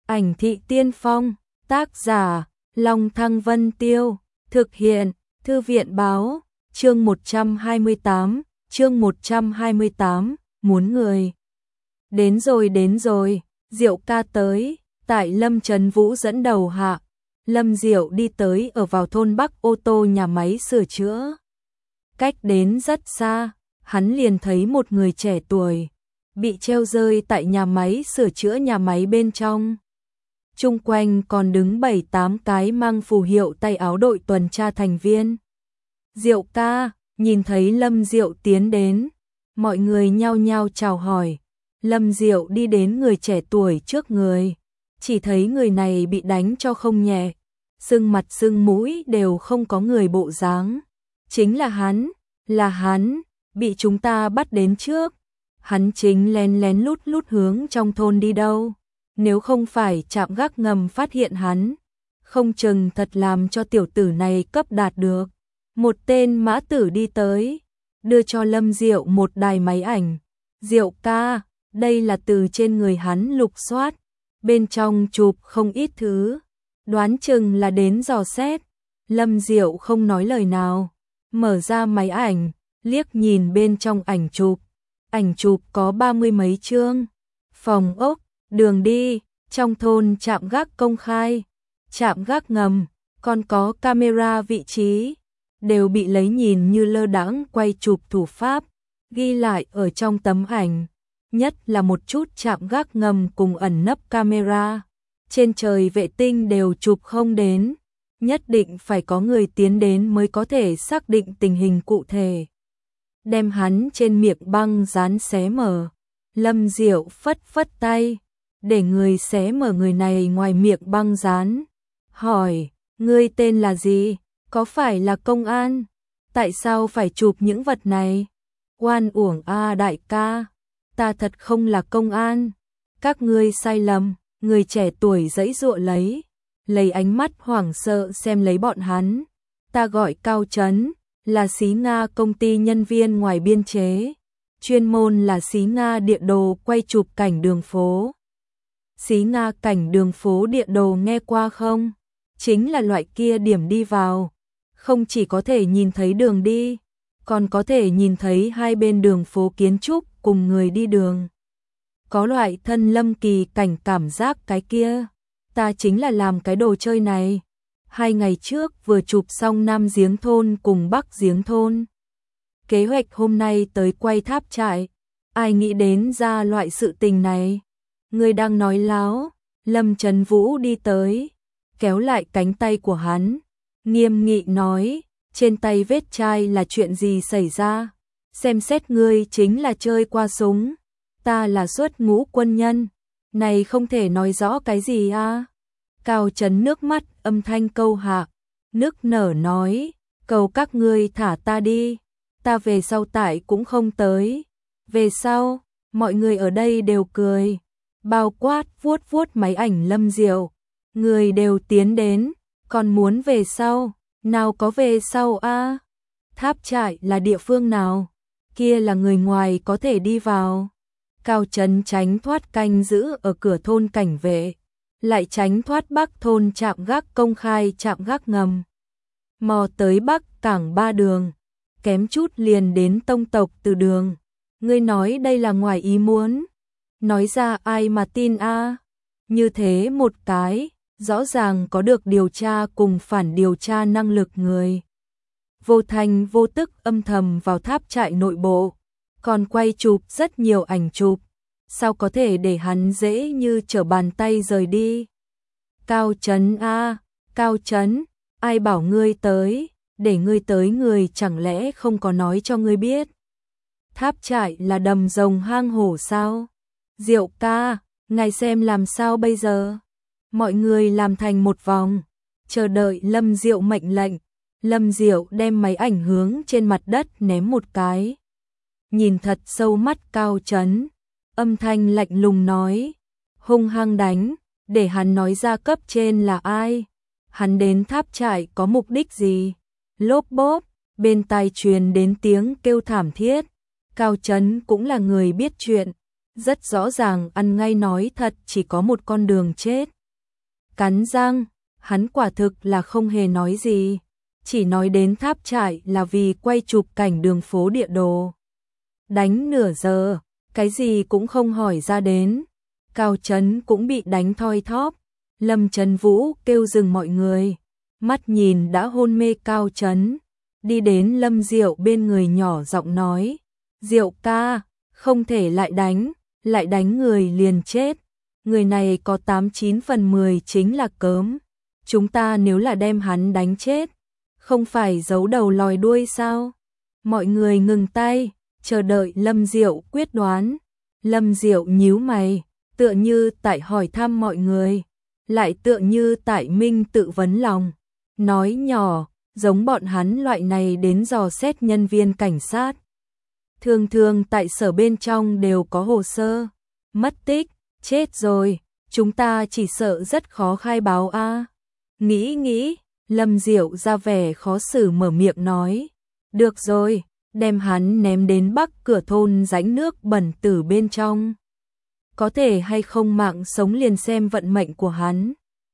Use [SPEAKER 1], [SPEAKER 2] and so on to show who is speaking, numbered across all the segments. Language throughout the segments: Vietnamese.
[SPEAKER 1] Ảnh thị tiên phong, tác giả, Long Thăng Vân Tiêu, thực hiện, Thư viện báo, chương 128, muốn người. Đến rồi, Diệu ca tới, tại Lâm Trấn Vũ dẫn đầu hạ, Lâm Diệu đi tới ở vào thôn Bắc ô tô nhà máy sửa chữa. Cách đến rất xa, hắn liền thấy một người trẻ tuổi, bị treo rơi tại nhà máy sửa chữa nhà máy bên trong. Chung quanh còn đứng 7-8 cái mang phù hiệu tay áo đội tuần tra thành viên. Diệu ca, nhìn thấy Lâm Diệu tiến đến, mọi người nhao nhao chào hỏi. Lâm Diệu đi đến người trẻ tuổi trước người, chỉ thấy người này bị đánh cho không nhẹ, sưng mặt sưng mũi đều không có người bộ dáng. Chính là hắn, bị chúng ta bắt đến trước. Hắn chính lén lén lút hướng trong thôn đi đâu. Nếu không phải trạm gác ngầm phát hiện hắn, không chừng thật làm cho tiểu tử này cấp đạt được. Một tên mã tử đi tới, đưa cho Lâm Diệu một đài máy ảnh. Diệu ca, đây là từ trên người hắn lục soát, bên trong chụp không ít thứ, đoán chừng là đến dò xét. Lâm Diệu không nói lời nào, mở ra máy ảnh, liếc nhìn bên trong ảnh chụp có 30 mấy chương. Phòng ốc, đường đi, trong thôn trạm gác công khai, trạm gác ngầm, còn có camera vị trí, đều bị lấy nhìn như lơ đãng quay chụp thủ pháp, ghi lại ở trong tấm ảnh. Nhất là một chút trạm gác ngầm cùng ẩn nấp camera, trên trời vệ tinh đều chụp không đến, nhất định phải có người tiến đến mới có thể xác định tình hình cụ thể. Đem hắn trên miệng băng dán xé mở, Lâm Diệu phất phất tay, để người xé mở người này ngoài miệng băng dán. Hỏi, ngươi tên là gì? Có phải là công an? Tại sao phải chụp những vật này? Oan uổng a đại ca, ta thật không là công an. Các ngươi sai lầm. Người trẻ tuổi giãy giụa lấy ánh mắt hoảng sợ xem lấy bọn hắn. Ta gọi Cao Trấn, là xí Nga công ty nhân viên ngoài biên chế, chuyên môn là xí Nga địa đồ quay chụp cảnh đường phố. Xí Nga cảnh đường phố địa đồ nghe qua không? Chính là loại kia điểm đi vào, không chỉ có thể nhìn thấy đường đi, còn có thể nhìn thấy hai bên đường phố kiến trúc cùng người đi đường. Có loại thân lâm kỳ cảnh cảm giác cái kia. Ta chính là làm cái đồ chơi này. 2 ngày trước vừa chụp xong Nam Giếng thôn cùng Bắc Giếng thôn. Kế hoạch hôm nay tới quay tháp trại. Ai nghĩ đến ra loại sự tình này? Người đang nói láo. Lâm Trấn Vũ đi tới, kéo lại cánh tay của hắn, nghiêm nghị nói, trên tay vết chai là chuyện gì xảy ra? Xem xét ngươi chính là chơi qua súng. Ta là xuất ngũ quân nhân, này không thể nói rõ cái gì a. Cao Trấn nước mắt âm thanh câu hạ, nức nở nói, cầu các ngươi thả ta đi, ta về sau tại cũng không tới. Về sau, mọi người ở đây đều cười, bao quát vuốt vuốt máy ảnh Lâm Diệu, người đều tiến đến, còn muốn về sau, nào có về sau a. Tháp trại là địa phương nào? Kia là người ngoài có thể đi vào. Cao Trấn tránh thoát canh giữ ở cửa thôn cảnh vệ, lại tránh thoát Bắc thôn trạm gác công khai trạm gác ngầm. Mò tới Bắc cảng 3 đường, kém chút liền đến tông tộc từ đường. Ngươi nói đây là ngoài ý muốn, nói ra ai mà tin a? Như thế một cái, rõ ràng có được điều tra cùng phản điều tra năng lực người. Vô thành vô tức âm thầm vào tháp trại nội bộ, còn quay chụp rất nhiều ảnh chụp, sao có thể để hắn dễ như trở bàn tay rời đi? Cao Trấn a, Cao Trấn, ai bảo ngươi tới, để ngươi tới người chẳng lẽ không có nói cho ngươi biết? Tháp trại là đầm rồng hang hổ sao? Diệu ca, ngài xem làm sao bây giờ? Mọi người làm thành một vòng, chờ đợi Lâm Diệu mệnh lệnh. Lâm Diệu đem máy ảnh hướng trên mặt đất ném một cái. Nhìn thật sâu mắt Cao Trấn, âm thanh lạnh lùng nói, hung hăng đánh, để hắn nói ra cấp trên là ai. Hắn đến tháp trại có mục đích gì? Lốp bốp, bên tai truyền đến tiếng kêu thảm thiết. Cao Trấn cũng là người biết chuyện, rất rõ ràng ăn ngay nói thật chỉ có một con đường chết. cắn răng, hắn quả thực là không hề nói gì, chỉ nói đến tháp trại là vì quay chụp cảnh đường phố địa đồ. Đánh nửa giờ, cái gì cũng không hỏi ra đến. Cao Chấn cũng bị đánh thoi thóp. Lâm Trấn Vũ kêu dừng mọi người, mắt nhìn đã hôn mê Cao Chấn, đi đến Lâm Diệu bên người nhỏ giọng nói, Diệu ca, không thể lại đánh người liền chết, người này có 89 phần 10 chính là cớm, chúng ta nếu là đem hắn đánh chết, không phải giấu đầu lòi đuôi sao? Mọi người ngừng tay, chờ đợi Lâm Diệu quyết đoán. Lâm Diệu nhíu mày, tựa như tại hỏi thăm mọi người, lại tựa như tại minh tự vấn lòng, nói nhỏ, giống bọn hắn loại này đến dò xét nhân viên cảnh sát. Thường thường tại sở bên trong đều có hồ sơ, mất tích, chết rồi, chúng ta chỉ sợ rất khó khai báo a. Nghĩ, Lâm Diệu ra vẻ khó xử mở miệng nói, được rồi, đem hắn ném đến bắc cửa thôn rãnh nước bẩn tử bên trong. Có thể hay không mạng sống liền xem vận mệnh của hắn.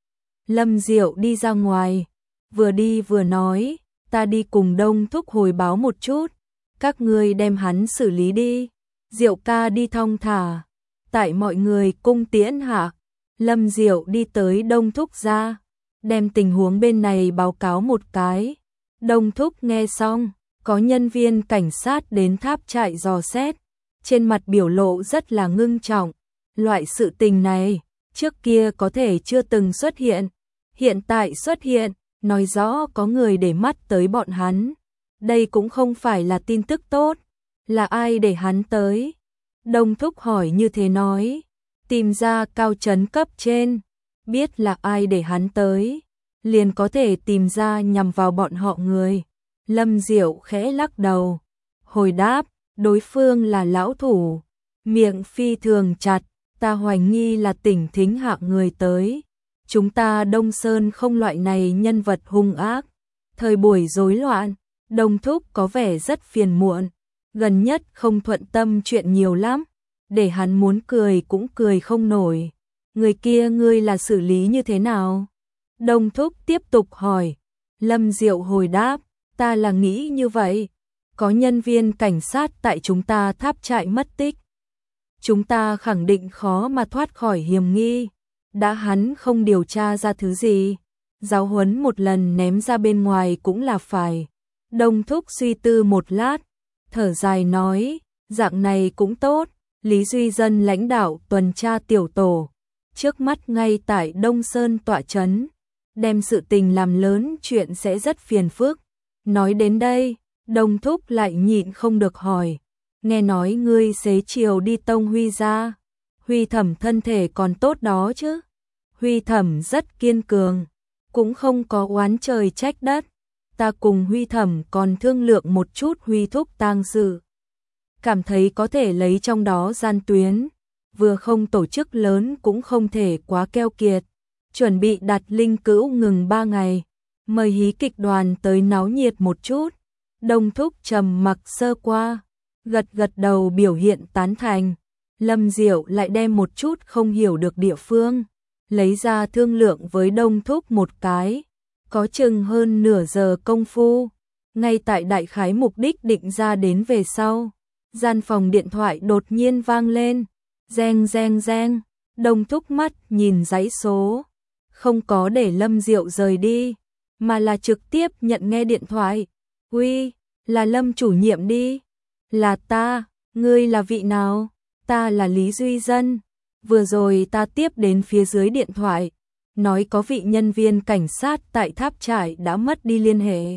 [SPEAKER 1] Lâm Diệu đi ra ngoài, vừa đi vừa nói, ta đi cùng Đông Thúc hồi báo một chút, các ngươi đem hắn xử lý đi. Diệu ca đi thong thả, tại mọi người cung tiễn hạ, Lâm Diệu đi tới Đông Thúc ra, đem tình huống bên này báo cáo một cái. Đông Thúc nghe xong, có nhân viên cảnh sát đến tháp trại dò xét, trên mặt biểu lộ rất là ngưng trọng. Loại sự tình này, trước kia có thể chưa từng xuất hiện, hiện tại xuất hiện, nói rõ có người để mắt tới bọn hắn. Đây cũng không phải là tin tức tốt, là ai để hắn tới? Đông Thúc hỏi như thế nói, tìm ra Cao Chấn cấp trên, biết là ai để hắn tới, liền có thể tìm ra nhằm vào bọn họ người. Lâm Diệu khẽ lắc đầu, hồi đáp, đối phương là lão thủ, miệng phi thường chặt, ta hoài nghi là Tỉnh Thính hạ người tới. Chúng ta Đông Sơn không loại này nhân vật hung ác. Thời buổi rối loạn, Đông Thúc có vẻ rất phiền muộn, gần nhất không thuận tâm chuyện nhiều lắm, để hắn muốn cười cũng cười không nổi. Người kia ngươi là xử lý như thế nào? Đông Thúc tiếp tục hỏi. Lâm Diệu hồi đáp, ta là nghĩ như vậy, có nhân viên cảnh sát tại chúng ta tháp trại mất tích, chúng ta khẳng định khó mà thoát khỏi hiểm nghi. Đã hắn không điều tra ra thứ gì, giáo huấn một lần ném ra bên ngoài cũng là phải. Đông Thúc suy tư một lát, thở dài nói, dạng này cũng tốt. Lý Duy Dân lãnh đạo tuần tra tiểu tổ, trước mắt ngay tại Đông Sơn tọa trấn, đem sự tình làm lớn chuyện sẽ rất phiền phức. Nói đến đây, Đông Thúc lại nhịn không được hỏi, nghe nói ngươi xế chiều đi Tông Huy ra, Huy Thẩm thân thể còn tốt đó chứ? Huy Thẩm rất kiên cường, cũng không có oán trời trách đất. Ta cùng Huy Thẩm còn thương lượng một chút Huy Thúc tang sự, cảm thấy có thể lấy trong đó gian tuyến, vừa không tổ chức lớn cũng không thể quá keo kiệt, chuẩn bị đặt linh cữu ngừng 3 ngày, mời hí kịch đoàn tới náo nhiệt một chút. Đông Thúc trầm mặc sơ qua, gật gật đầu biểu hiện tán thành. Lâm Diệu lại đem một chút không hiểu được địa phương, lấy ra thương lượng với Đông Thúc một cái, có chừng hơn nửa giờ công phu, ngay tại đại khái mục đích định ra đến về sau. Gian phòng điện thoại đột nhiên vang lên, reng reng reng, Đông Thúc mắt nhìn dãy số, không có để Lâm Diệu rời đi, mà là trực tiếp nhận nghe điện thoại. Uy, là Lâm chủ nhiệm đi. Là ta, ngươi là vị nào? Ta là Lý Duy Dân. Vừa rồi ta tiếp đến phía dưới điện thoại, nói có vị nhân viên cảnh sát tại tháp trại đã mất đi liên hệ.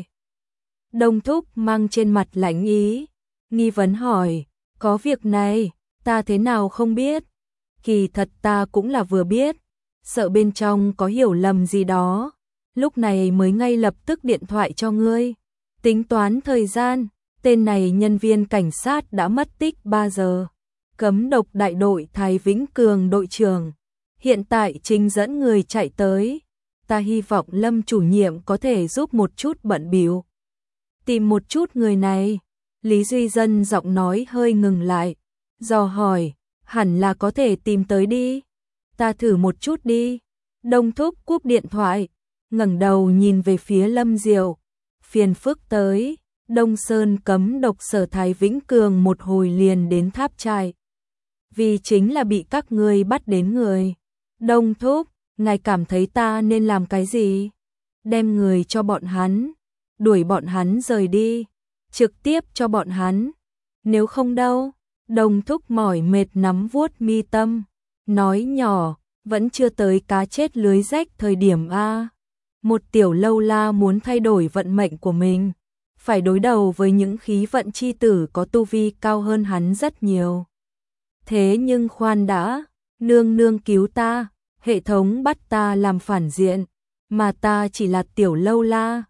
[SPEAKER 1] Đông Thúc mang trên mặt lãnh ý, nghi vấn hỏi, có việc này, ta thế nào không biết? Kỳ thật ta cũng là vừa biết, sợ bên trong có hiểu lầm gì đó, lúc này mới ngay lập tức điện thoại cho ngươi. Tính toán thời gian, tên này nhân viên cảnh sát đã mất tích 3 giờ. Cấm độc đại đội Thái Vĩnh Cường đội trưởng, hiện tại chính dẫn người chạy tới. Ta hy vọng Lâm chủ nhiệm có thể giúp một chút bận bịu, tìm một chút người này. Lý Duy Dân giọng nói hơi ngừng lại, dò hỏi, hẳn là có thể tìm tới đi. Ta thử một chút đi. Đông Thúc cúp điện thoại, ngẩng đầu nhìn về phía Lâm Diệu. Phiền phức tới, Đông Sơn cấm độc Sở Thái Vĩnh Cường một hồi liền đến tháp trại. Vì chính là bị các ngươi bắt đến người. Đông Thúc, ngài cảm thấy ta nên làm cái gì? Đem người cho bọn hắn, đuổi bọn hắn rời đi, trực tiếp cho bọn hắn. Nếu không đâu, Đông Thúc mỏi mệt nắm vuốt mi tâm, nói nhỏ, vẫn chưa tới cá chết lưới rách thời điểm a. Một tiểu lâu la muốn thay đổi vận mệnh của mình, phải đối đầu với những khí vận chi tử có tu vi cao hơn hắn rất nhiều. Thế nhưng khoan đã, nương nương cứu ta, hệ thống bắt ta làm phản diện, mà ta chỉ là tiểu lâu la,